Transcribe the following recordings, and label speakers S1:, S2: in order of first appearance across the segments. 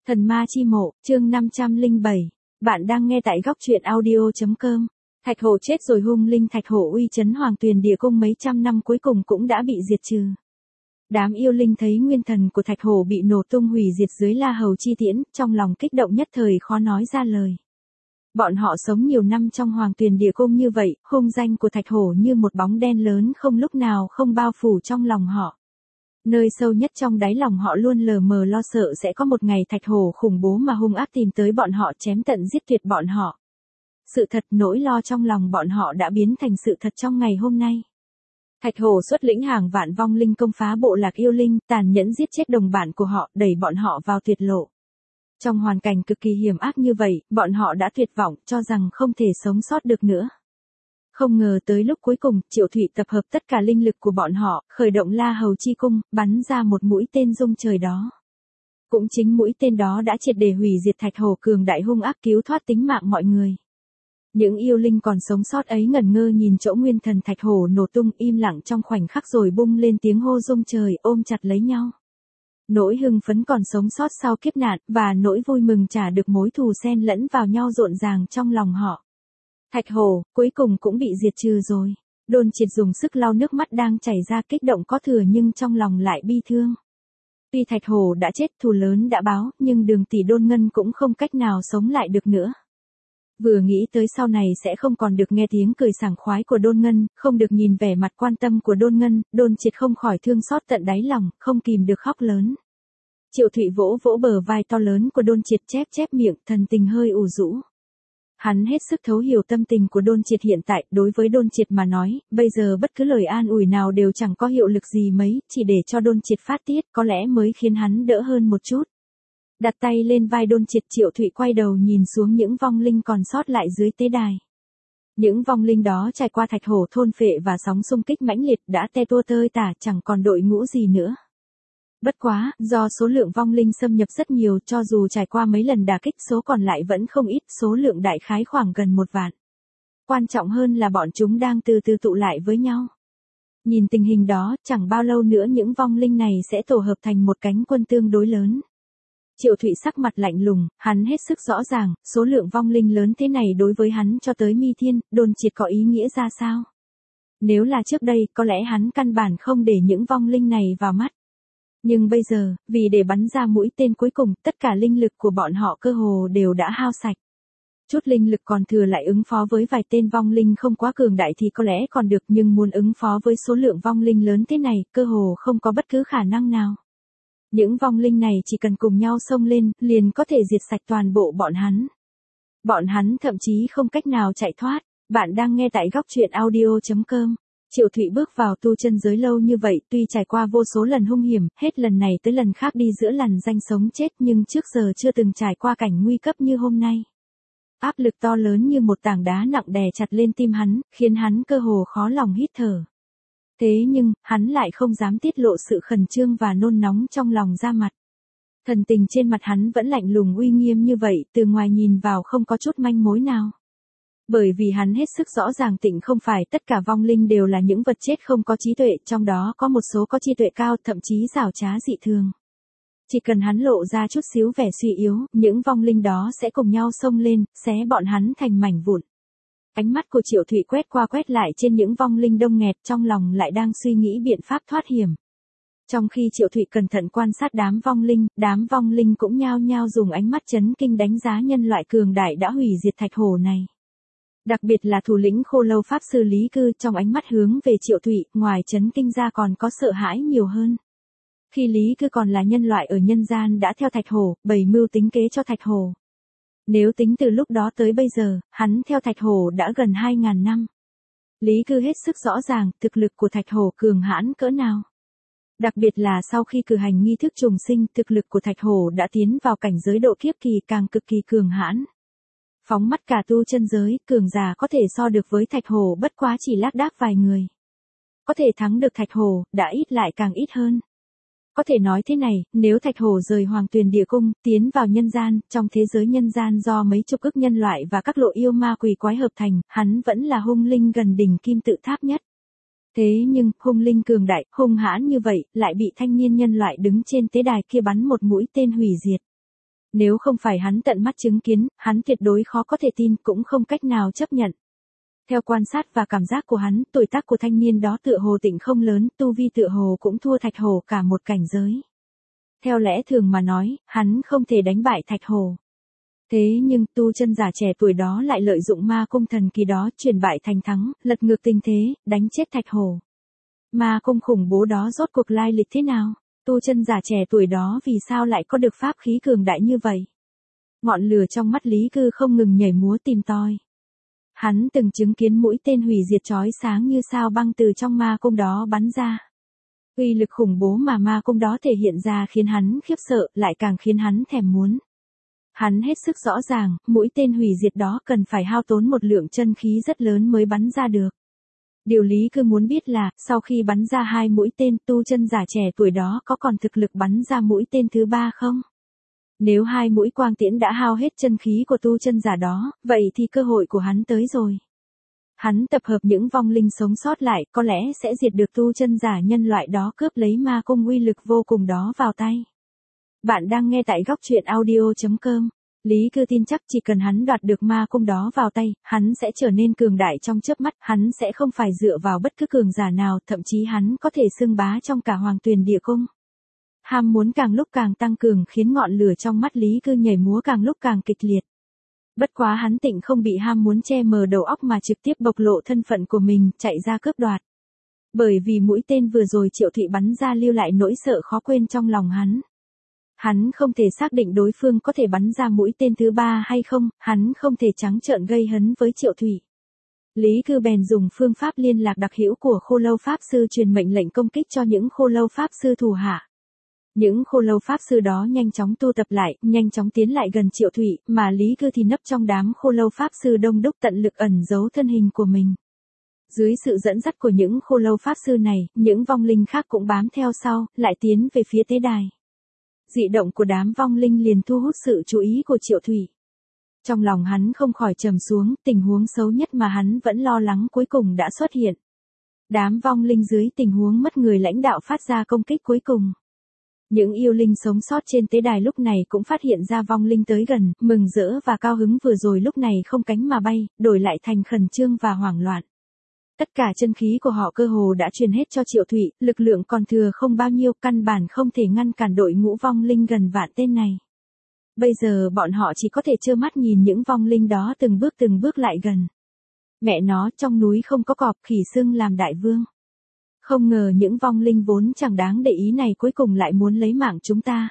S1: Thần ma chi mộ, chương 507. Bạn đang nghe tại góc truyện audio.com. Thạch Hổ chết rồi, hung linh Thạch Hổ uy chấn Hoàng Tuyền Địa Cung mấy trăm năm cuối cùng cũng đã bị diệt trừ. Đám yêu linh thấy nguyên thần của Thạch Hổ bị nổ tung hủy diệt dưới La Hầu chi tiễn, trong lòng kích động nhất thời khó nói ra lời. Bọn họ sống nhiều năm trong Hoàng Tuyền Địa Cung như vậy, hung danh của Thạch Hổ như một bóng đen lớn không lúc nào không bao phủ trong lòng họ. Nơi sâu nhất trong đáy lòng họ luôn lờ mờ lo sợ sẽ có một ngày Thạch Hổ khủng bố mà hung ác tìm tới bọn họ, chém tận giết tuyệt bọn họ. Sự thật, nỗi lo trong lòng bọn họ đã biến thành sự thật trong ngày hôm nay. Thạch Hổ xuất lĩnh hàng vạn vong linh công phá bộ lạc yêu linh, tàn nhẫn giết chết đồng bạn của họ, đẩy bọn họ vào tuyệt lộ. Trong hoàn cảnh cực kỳ hiểm ác như vậy, bọn họ đã tuyệt vọng, cho rằng không thể sống sót được nữa. Không ngờ tới lúc cuối cùng, Triệu Thụy tập hợp tất cả linh lực của bọn họ, khởi động La Hầu chi cung, bắn ra một mũi tên rung trời đó. Cũng chính mũi tên đó đã triệt để hủy diệt Thạch Hổ cường đại hung ác, cứu thoát tính mạng mọi người. Những yêu linh còn sống sót ấy ngẩn ngơ nhìn chỗ nguyên thần Thạch Hổ nổ tung, im lặng trong khoảnh khắc rồi bung lên tiếng hô rung trời, ôm chặt lấy nhau. Nỗi hưng phấn còn sống sót sau kiếp nạn, và nỗi vui mừng trả được mối thù xen lẫn vào nhau rộn ràng trong lòng họ. Thạch Hổ, cuối cùng cũng bị diệt trừ rồi. Đôn Triệt dùng sức lau nước mắt đang chảy ra, kích động có thừa nhưng trong lòng lại bi thương. Tuy Thạch Hổ đã chết, thù lớn đã báo, nhưng Đường tỷ Đôn Ngân cũng không cách nào sống lại được nữa. Vừa nghĩ tới sau này sẽ không còn được nghe tiếng cười sảng khoái của Đôn Ngân, không được nhìn vẻ mặt quan tâm của Đôn Ngân, Đôn Triệt không khỏi thương xót tận đáy lòng, không kìm được khóc lớn. Triệu Thụy vỗ vỗ bờ vai to lớn của Đôn Triệt, chép miệng, thần tình hơi ủ rũ. Hắn hết sức thấu hiểu tâm tình của Đôn Triệt hiện tại, đối với Đôn Triệt mà nói, bây giờ bất cứ lời an ủi nào đều chẳng có hiệu lực gì mấy, chỉ để cho Đôn Triệt phát tiết có lẽ mới khiến hắn đỡ hơn một chút. Đặt tay lên vai Đôn Triệt, Triệu Thụy quay đầu nhìn xuống những vong linh còn sót lại dưới tế đài. Những vong linh đó trải qua Thạch Hổ thôn phệ và sóng xung kích mãnh liệt đã te tua tơi tả, chẳng còn đội ngũ gì nữa. Bất quá, do số lượng vong linh xâm nhập rất nhiều, cho dù trải qua mấy lần đả kích số còn lại vẫn không ít, số lượng đại khái khoảng gần 1 vạn. Quan trọng hơn là bọn chúng đang từ từ tụ lại với nhau. Nhìn tình hình đó, chẳng bao lâu nữa những vong linh này sẽ tổ hợp thành một cánh quân tương đối lớn. Triệu Thụy sắc mặt lạnh lùng, hắn hết sức rõ ràng, số lượng vong linh lớn thế này đối với hắn cho tới Mi Thiên, Đôn Triệt có ý nghĩa ra sao? Nếu là trước đây, có lẽ hắn căn bản không để những vong linh này vào mắt. Nhưng bây giờ, vì để bắn ra mũi tên cuối cùng, tất cả linh lực của bọn họ cơ hồ đều đã hao sạch. Chút linh lực còn thừa lại ứng phó với vài tên vong linh không quá cường đại thì có lẽ còn được, nhưng muốn ứng phó với số lượng vong linh lớn thế này, cơ hồ không có bất cứ khả năng nào. Những vong linh này chỉ cần cùng nhau xông lên, liền có thể diệt sạch toàn bộ bọn hắn. Bọn hắn thậm chí không cách nào chạy thoát. Bạn đang nghe tại góc truyện audio.com. Triệu Thụy bước vào tu chân giới lâu như vậy, tuy trải qua vô số lần hung hiểm, hết lần này tới lần khác đi giữa lằn ranh sống chết, nhưng trước giờ chưa từng trải qua cảnh nguy cấp như hôm nay. Áp lực to lớn như một tảng đá nặng đè chặt lên tim hắn, khiến hắn cơ hồ khó lòng hít thở. Thế nhưng, hắn lại không dám tiết lộ sự khẩn trương và nôn nóng trong lòng ra mặt. Thần tình trên mặt hắn vẫn lạnh lùng uy nghiêm như vậy, từ ngoài nhìn vào không có chút manh mối nào. Bởi vì hắn hết sức rõ ràng Tịnh không phải tất cả vong linh đều là những vật chết không có trí tuệ, trong đó có một số có trí tuệ cao, thậm chí giảo trá dị thường. Chỉ cần hắn lộ ra chút xíu vẻ suy yếu, những vong linh đó sẽ cùng nhau xông lên, xé bọn hắn thành mảnh vụn. Ánh mắt của Triệu Thụy quét qua quét lại trên những vong linh đông nghẹt, trong lòng lại đang suy nghĩ biện pháp thoát hiểm. Trong khi Triệu Thụy cẩn thận quan sát đám vong linh cũng nhao nhao dùng ánh mắt chấn kinh đánh giá nhân loại cường đại đã hủy diệt Thạch Hổ này. Đặc biệt là thủ lĩnh Khô Lâu Pháp Sư Lý Cư, trong ánh mắt hướng về Triệu Thụy, ngoài chấn kinh ra còn có sợ hãi nhiều hơn. Khi Lý Cư còn là nhân loại ở nhân gian đã theo Thạch Hổ, bày mưu tính kế cho Thạch Hổ. Nếu tính từ lúc đó tới bây giờ, hắn theo Thạch Hổ đã gần 2.000 năm. Lý Cư hết sức rõ ràng, thực lực của Thạch Hổ cường hãn cỡ nào. Đặc biệt là sau khi cử hành nghi thức trùng sinh, thực lực của Thạch Hổ đã tiến vào cảnh giới độ kiếp kỳ, càng cực kỳ cường hãn. Phóng mắt cả tu chân giới, cường giả có thể so được với Thạch Hổ bất quá chỉ lác đác vài người. Có thể thắng được Thạch Hổ, đã ít lại càng ít hơn. Có thể nói thế này, nếu Thạch Hổ rời Hoàng Tuyền Địa Cung, tiến vào nhân gian, trong thế giới nhân gian do mấy chục ức nhân loại và các lộ yêu ma quỷ quái hợp thành, hắn vẫn là hung linh gần đỉnh kim tự tháp nhất. Thế nhưng, hung linh cường đại, hung hãn như vậy, lại bị thanh niên nhân loại đứng trên tế đài kia bắn một mũi tên hủy diệt. Nếu không phải hắn tận mắt chứng kiến, hắn tuyệt đối khó có thể tin, cũng không cách nào chấp nhận. Theo quan sát và cảm giác của hắn, tuổi tác của thanh niên đó tựa hồ tịnh không lớn, tu vi tựa hồ cũng thua Thạch Hổ cả một cảnh giới. Theo lẽ thường mà nói, hắn không thể đánh bại Thạch Hổ. Thế nhưng tu chân giả trẻ tuổi đó lại lợi dụng ma cung thần kỳ đó chuyển bại thành thắng, lật ngược tình thế, đánh chết Thạch Hổ. Ma cung khủng bố đó rốt cuộc lai lịch thế nào? Tu chân giả trẻ tuổi đó vì sao lại có được pháp khí cường đại như vậy? Ngọn lửa trong mắt Lý Cư không ngừng nhảy múa tìm tòi. Hắn từng chứng kiến mũi tên hủy diệt chói sáng như sao băng từ trong ma cung đó bắn ra. Uy lực khủng bố mà ma cung đó thể hiện ra khiến hắn khiếp sợ, lại càng khiến hắn thèm muốn. Hắn hết sức rõ ràng, mũi tên hủy diệt đó cần phải hao tốn một lượng chân khí rất lớn mới bắn ra được. Điều Lý Cư muốn biết là, sau khi bắn ra 2 mũi tên, tu chân giả trẻ tuổi đó có còn thực lực bắn ra mũi tên thứ 3 không? Nếu 2 mũi quang tiễn đã hao hết chân khí của tu chân giả đó, vậy thì cơ hội của hắn tới rồi. Hắn tập hợp những vong linh sống sót lại, có lẽ sẽ diệt được tu chân giả nhân loại đó, cướp lấy ma cung uy lực vô cùng đó vào tay. Bạn đang nghe tại góc truyện audio.com. Lý Cư tin chắc chỉ cần hắn đoạt được ma cung đó vào tay, hắn sẽ trở nên cường đại trong chớp mắt, hắn sẽ không phải dựa vào bất cứ cường giả nào, thậm chí hắn có thể xưng bá trong cả Hoàng Tuyền Địa Cung. Ham muốn càng lúc càng tăng cường khiến ngọn lửa trong mắt Lý Cư nhảy múa càng lúc càng kịch liệt. Bất quá hắn tịnh không bị ham muốn che mờ đầu óc mà trực tiếp bộc lộ thân phận của mình, chạy ra cướp đoạt. Bởi vì mũi tên vừa rồi Triệu Thụy bắn ra lưu lại nỗi sợ khó quên trong lòng hắn. Hắn không thể xác định đối phương có thể bắn ra mũi tên thứ 3 hay không, hắn không thể trắng trợn gây hấn với Triệu Thụy. Lý Cư bèn dùng phương pháp liên lạc đặc hữu của Khô Lâu Pháp Sư truyền mệnh lệnh công kích cho những Khô Lâu Pháp Sư thủ hạ. Những Khô Lâu Pháp Sư đó nhanh chóng tu tập lại, nhanh chóng tiến lại gần Triệu Thụy, mà Lý Cư thì nấp trong đám Khô Lâu Pháp Sư đông đúc tận lực ẩn giấu thân hình của mình. Dưới sự dẫn dắt của những Khô Lâu Pháp Sư này, những vong linh khác cũng bám theo sau, lại tiến về phía tế đài. Dị động của đám vong linh liền thu hút sự chú ý của Triệu Thụy. Trong lòng hắn không khỏi trầm xuống, tình huống xấu nhất mà hắn vẫn lo lắng cuối cùng đã xuất hiện. Đám vong linh dưới tình huống mất người lãnh đạo phát ra công kích cuối cùng. Những yêu linh sống sót trên tế đài lúc này cũng phát hiện ra vong linh tới gần, mừng rỡ và cao hứng vừa rồi lúc này không cánh mà bay, đổi lại thành khẩn trương và hoảng loạn. Tất cả chân khí của họ cơ hồ đã truyền hết cho Triệu Thụy, lực lượng còn thừa không bao nhiêu, căn bản không thể ngăn cản đội ngũ vong linh gần vạn tên này. Bây giờ bọn họ chỉ có thể trơ mắt nhìn những vong linh đó từng bước lại gần. Mẹ nó, trong núi không có cọp, khỉ xưng làm đại vương. Không ngờ những vong linh vốn chẳng đáng để ý này cuối cùng lại muốn lấy mạng chúng ta.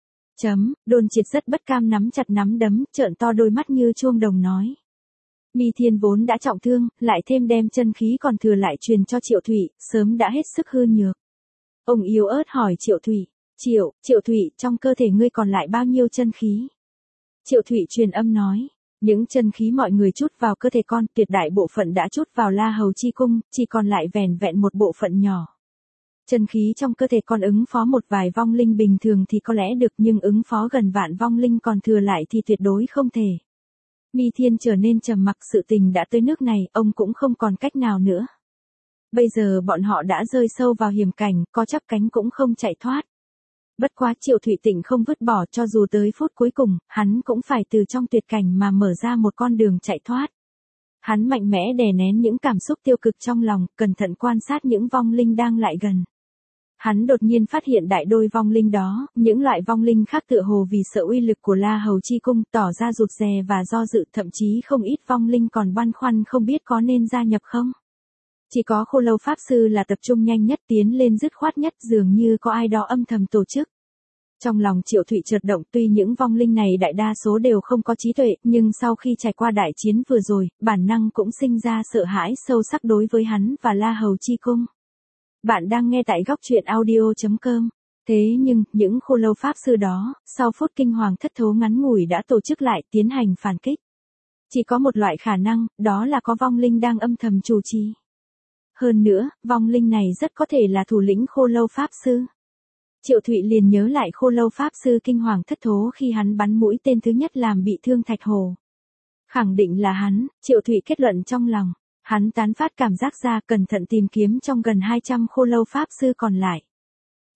S1: Đôn Triệt rất bất cam nắm chặt nắm đấm, trợn to đôi mắt như chuông đồng nói. Mi Thiên vốn đã trọng thương, lại thêm đem chân khí còn thừa lại truyền cho Triệu Thụy, sớm đã hết sức hư nhược. Ông yếu ớt hỏi Triệu Thụy, Triệu Thụy, trong cơ thể ngươi còn lại bao nhiêu chân khí? Triệu Thụy truyền âm nói, những chân khí mọi người chút vào cơ thể con, tuyệt đại bộ phận đã chút vào La Hầu Chi Cung, chỉ còn lại vẻn vẹn một bộ phận nhỏ. Chân khí trong cơ thể con ứng phó một vài vong linh bình thường thì có lẽ được, nhưng ứng phó gần vạn vong linh còn thừa lại thì tuyệt đối không thể. Mi Thiên trở nên trầm mặc, sự tình đã tới nước này, ông cũng không còn cách nào nữa. Bây giờ bọn họ đã rơi sâu vào hiểm cảnh, có chắp cánh cũng không chạy thoát. Bất quá Triệu Thụy Tịnh không vứt bỏ, cho dù tới phút cuối cùng, hắn cũng phải từ trong tuyệt cảnh mà mở ra một con đường chạy thoát. Hắn mạnh mẽ đè nén những cảm xúc tiêu cực trong lòng, cẩn thận quan sát những vong linh đang lại gần. Hắn đột nhiên phát hiện đại đôi vong linh đó, những loại vong linh khác tựa hồ vì sợ uy lực của La Hầu Chi Cung tỏ ra rụt rè và do dự, thậm chí không ít vong linh còn băn khoăn không biết có nên gia nhập không. Chỉ có Khô Lâu Pháp Sư là tập trung nhanh nhất, tiến lên dứt khoát nhất, dường như có ai đó âm thầm tổ chức. Trong lòng Triệu Thụy chợt động, tuy những vong linh này đại đa số đều không có trí tuệ, nhưng sau khi trải qua đại chiến vừa rồi, bản năng cũng sinh ra sợ hãi sâu sắc đối với hắn và La Hầu Chi Cung. Bạn đang nghe tại góc truyện audio.com. Thế nhưng, những Khô Lâu Pháp Sư đó, sau phút kinh hoàng thất thố ngắn ngủi đã tổ chức lại, tiến hành phản kích. Chỉ có một loại khả năng, đó là có vong linh đang âm thầm chủ trì. Hơn nữa, vong linh này rất có thể là thủ lĩnh Khô Lâu Pháp Sư. Triệu Thụy liền nhớ lại Khô Lâu Pháp Sư kinh hoàng thất thố khi hắn bắn mũi tên thứ nhất làm bị thương Thạch Hổ. Khẳng định là hắn, Triệu Thụy kết luận trong lòng. Hắn tán phát cảm giác ra, cẩn thận tìm kiếm trong gần 200 Khô Lâu Pháp Sư còn lại.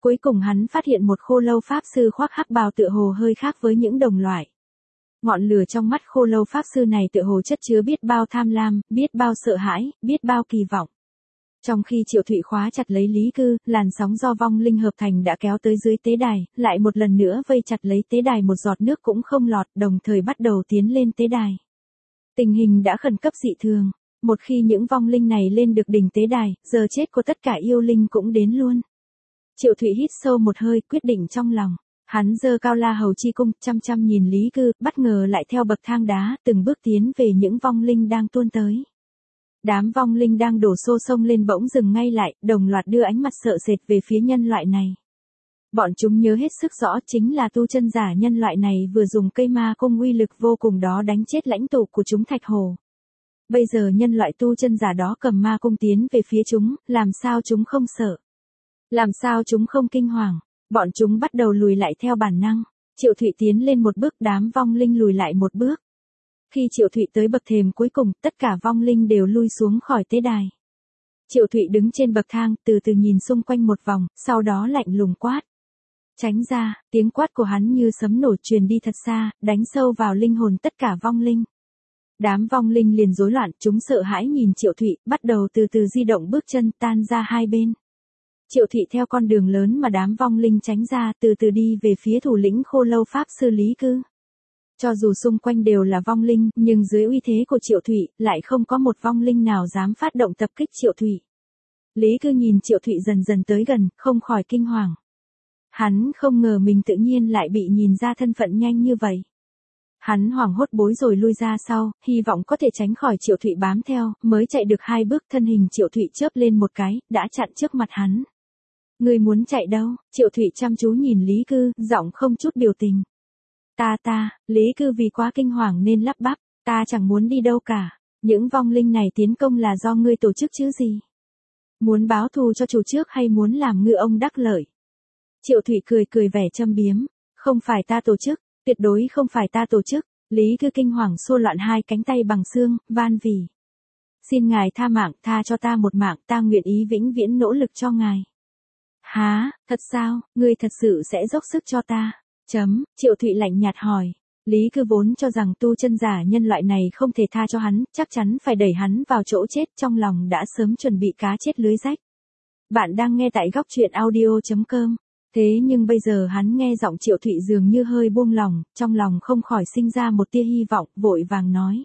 S1: Cuối cùng hắn phát hiện một khô lâu pháp sư khoác hắc bào tựa hồ hơi khác với những đồng loại. Ngọn lửa trong mắt khô lâu pháp sư này tựa hồ chất chứa biết bao tham lam, biết bao sợ hãi, biết bao kỳ vọng. Trong khi Triệu Thụy khóa chặt lấy Lý Cư, làn sóng do vong linh hợp thành đã kéo tới dưới tế đài, lại một lần nữa vây chặt lấy tế đài, một giọt nước cũng không lọt, đồng thời bắt đầu tiến lên tế đài. Tình hình đã khẩn cấp dị thường. Một khi những vong linh này lên được đỉnh tế đài, giờ chết của tất cả yêu linh cũng đến luôn. Triệu Thụy hít sâu một hơi, quyết định trong lòng. Hắn giơ cao la hầu chi cung, chăm chăm nhìn Lý Cư, bất ngờ lại theo bậc thang đá, từng bước tiến về những vong linh đang tuôn tới. Đám vong linh đang đổ xô sông lên bỗng dừng ngay lại, đồng loạt đưa ánh mặt sợ sệt về phía nhân loại này. Bọn chúng nhớ hết sức rõ chính là tu chân giả nhân loại này vừa dùng cây ma cung uy lực vô cùng đó đánh chết lãnh tụ của chúng Thạch Hổ. Bây giờ nhân loại tu chân giả đó cầm ma cung tiến về phía chúng, làm sao chúng không sợ? Làm sao chúng không kinh hoàng? Bọn chúng bắt đầu lùi lại theo bản năng. Triệu Thụy tiến lên một bước, đám vong linh lùi lại một bước. Khi Triệu Thụy tới bậc thềm cuối cùng, tất cả vong linh đều lui xuống khỏi tế đài. Triệu Thụy đứng trên bậc thang, từ từ nhìn xung quanh một vòng, sau đó lạnh lùng quát. Tránh ra, tiếng quát của hắn như sấm nổ truyền đi thật xa, đánh sâu vào linh hồn tất cả vong linh. Đám vong linh liền rối loạn, chúng sợ hãi nhìn Triệu Thụy, bắt đầu từ từ di động bước chân tan ra hai bên. Triệu Thụy theo con đường lớn mà đám vong linh tránh ra, từ từ đi về phía thủ lĩnh khô lâu pháp sư Lý Cư. Cho dù xung quanh đều là vong linh, nhưng dưới uy thế của Triệu Thụy, lại không có một vong linh nào dám phát động tập kích Triệu Thụy. Lý Cư nhìn Triệu Thụy dần dần tới gần, không khỏi kinh hoàng. Hắn không ngờ mình tự nhiên lại bị nhìn ra thân phận nhanh như vậy. Hắn hoảng hốt bối rồi lui ra sau, hy vọng có thể tránh khỏi Triệu Thụy bám theo, mới chạy được 2 bước, thân hình Triệu Thụy chớp lên một cái, đã chặn trước mặt hắn. Ngươi muốn chạy đâu? Triệu Thụy chăm chú nhìn Lý Cư, giọng không chút biểu tình. Lý Cư vì quá kinh hoàng nên lắp bắp, ta chẳng muốn đi đâu cả, những vong linh này tiến công là do ngươi tổ chức chứ gì? Muốn báo thù cho chủ trước hay muốn làm ngư ông đắc lợi? Triệu Thụy cười vẻ châm biếm, không phải ta tổ chức, tuyệt đối không phải ta tổ chức. Lý Cư kinh hoàng xô loạn 2 cánh tay bằng xương, van vì. Xin ngài tha mạng, tha cho ta một mạng, ta nguyện ý vĩnh viễn nỗ lực cho ngài. Hả, thật sao, ngươi thật sự sẽ dốc sức cho ta? Triệu Thụy lạnh nhạt hỏi. Lý Cư vốn cho rằng tu chân giả nhân loại này không thể tha cho hắn, chắc chắn phải đẩy hắn vào chỗ chết, trong lòng đã sớm chuẩn bị cá chết lưới rách. Bạn đang nghe tại góc truyện audio.com. Thế nhưng bây giờ hắn nghe giọng Triệu Thụy dường như hơi buông lòng, trong lòng không khỏi sinh ra một tia hy vọng, vội vàng nói.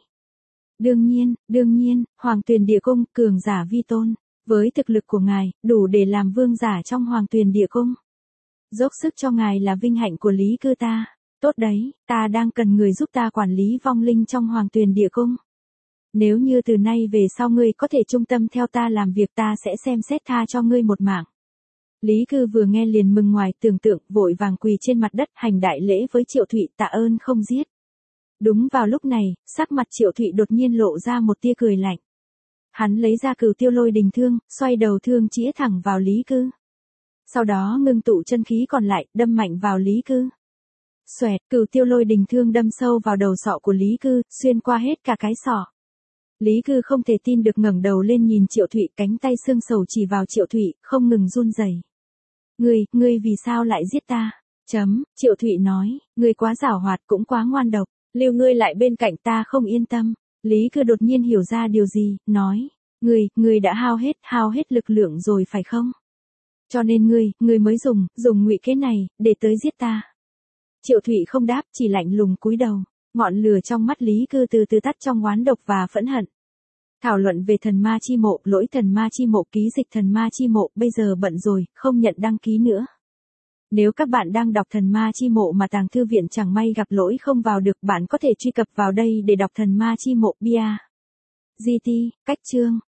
S1: Đương nhiên, Hoàng Tuyền Địa Cung, cường giả vi tôn, với thực lực của ngài, đủ để làm vương giả trong Hoàng Tuyền Địa Cung. Dốc sức cho ngài là vinh hạnh của Lý Cư ta. Tốt đấy, ta đang cần người giúp ta quản lý vong linh trong Hoàng Tuyền Địa Cung. Nếu như từ nay về sau ngươi có thể trung tâm theo ta làm việc, ta sẽ xem xét tha cho ngươi một mạng. Lý Cư vừa nghe liền mừng ngoài tưởng tượng, vội vàng quỳ trên mặt đất hành đại lễ với Triệu Thụy, tạ ơn không giết. Đúng vào lúc này, sắc mặt Triệu Thụy đột nhiên lộ ra một tia cười lạnh. Hắn lấy ra Cửu Tiêu Lôi Đình thương, xoay đầu thương chĩa thẳng vào Lý Cư. Sau đó ngưng tụ chân khí còn lại, đâm mạnh vào Lý Cư. Xoẹt, Cửu Tiêu Lôi Đình thương đâm sâu vào đầu sọ của Lý Cư, xuyên qua hết cả cái sọ. Lý Cư không thể tin được ngẩng đầu lên nhìn Triệu Thụy, cánh tay xương sầu chỉ vào Triệu Thụy, không ngừng run rẩy. Ngươi vì sao lại giết ta? Triệu Thụy nói, ngươi quá giảo hoạt cũng quá ngoan độc, lưu ngươi lại bên cạnh ta không yên tâm. Lý Cư đột nhiên hiểu ra điều gì, nói, ngươi đã hao hết lực lượng rồi phải không? Cho nên ngươi mới dùng ngụy kế này, để tới giết ta. Triệu Thụy không đáp, chỉ lạnh lùng cúi đầu, ngọn lửa trong mắt Lý Cư từ từ tắt trong oán độc và phẫn hận. Thảo luận về thần ma chi mộ, lỗi thần ma chi mộ, ký dịch thần ma chi mộ, bây giờ bận rồi, không nhận đăng ký nữa. Nếu các bạn đang đọc thần ma chi mộ mà tàng thư viện chẳng may gặp lỗi không vào được, bạn có thể truy cập vào đây để đọc thần ma chi mộ bia. GT, cách chương.